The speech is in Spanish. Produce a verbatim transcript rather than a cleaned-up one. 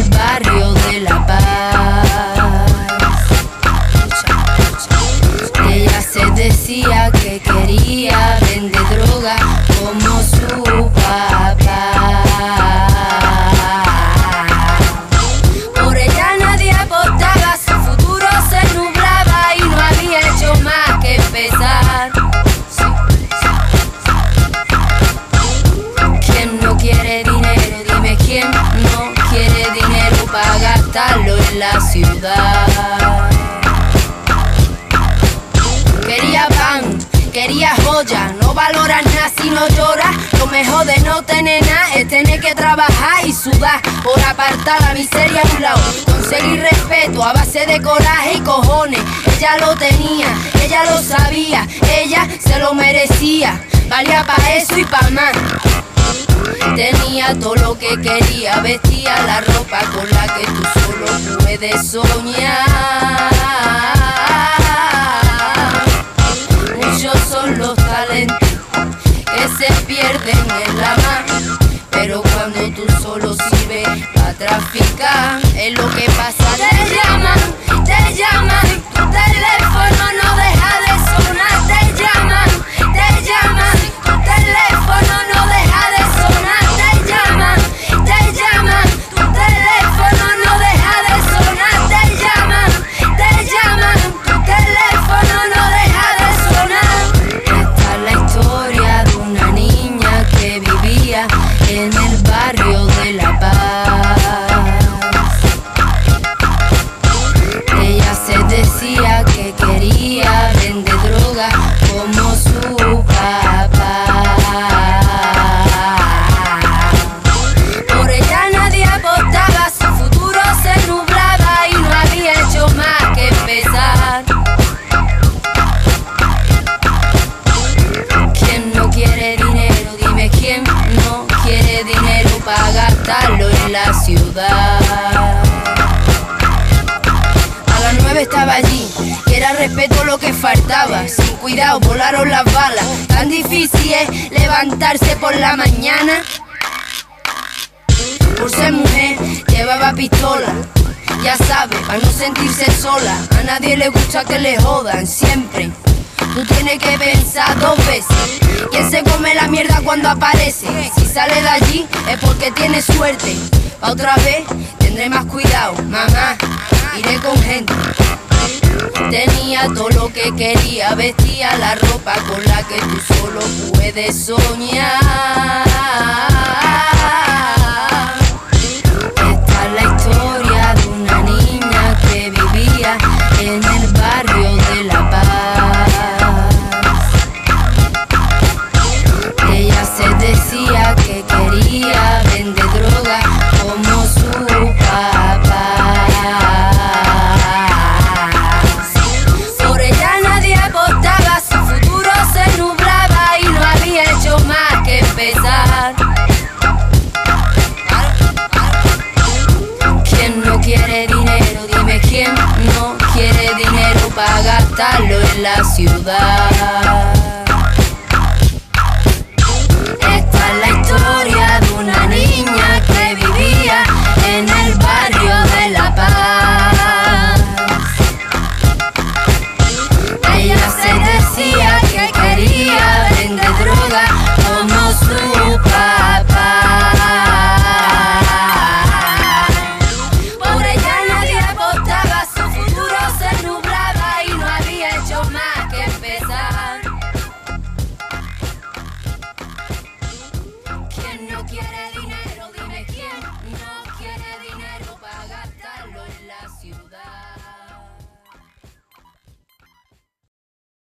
barrio de La Paz. Ella se decía que quería vender droga como su papá. Por ella nadie apostaba, su futuro se nublaba y no había hecho más que empezar. ¿Quién no quiere dinero? Dime quién no quiere dinero para gastarlo en la ciudad. Quería pan, quería joya, no valoras nada si no lloras. Lo mejor de no tener nada es tener que trabajar y sudar por apartar la miseria a un lado. Conseguir respeto a base de coraje y cojones. Ella lo tenía, ella lo sabía, ella se lo merecía. Valía pa' eso y pa' más. Tenía todo lo que quería, vestía la ropa con la que tú solo puedes soñar. Muchos son los talentos que se pierden en la mar, pero cuando tú solo sirves para traficar, es lo que pasa. Te llaman, te llaman, tu teléfono no deja de sonar. Te llaman, te llaman, tu teléfono no deja de sonar. Te llaman, te llaman, tu teléfono no deja de sonar. Te llaman, te llaman, tu teléfono no deja de sonar. Esta es la historia de una niña que vivía en el barrio de La Paz. Ella se decía que quería vender droga como su papá. Por ella nadie apostaba, su futuro se nublaba y no había hecho más que empezar. ¿Quién no quiere dinero? Dime quién no quiere dinero para gastarlo en la ciudad. A las nueve estaba allí y era respeto lo que faltaba. Sin cuidado volaron las balas. Tan difícil es levantarse por la mañana. Por ser mujer llevaba pistola, ya sabe, para no sentirse sola. A nadie le gusta que le jodan siempre. Tú tienes que pensar dos veces. ¿Quién se come la mierda cuando aparece? Si sale de allí es porque tiene suerte. Pa' otra vez tendré más cuidado, mamá, iré con gente. Tenía todo lo que quería, vestía la ropa con la que tú solo puedes soñar. Esta es la historia de una niña que vivía en el barrio de La Paz. Ella se decía que quería vender droga como su papá. Por ella nadie apostaba, su futuro se nublaba y no había hecho más que empezar. ¿Quién no quiere dinero? Dime quién no quiere dinero para gastarlo en la ciudad.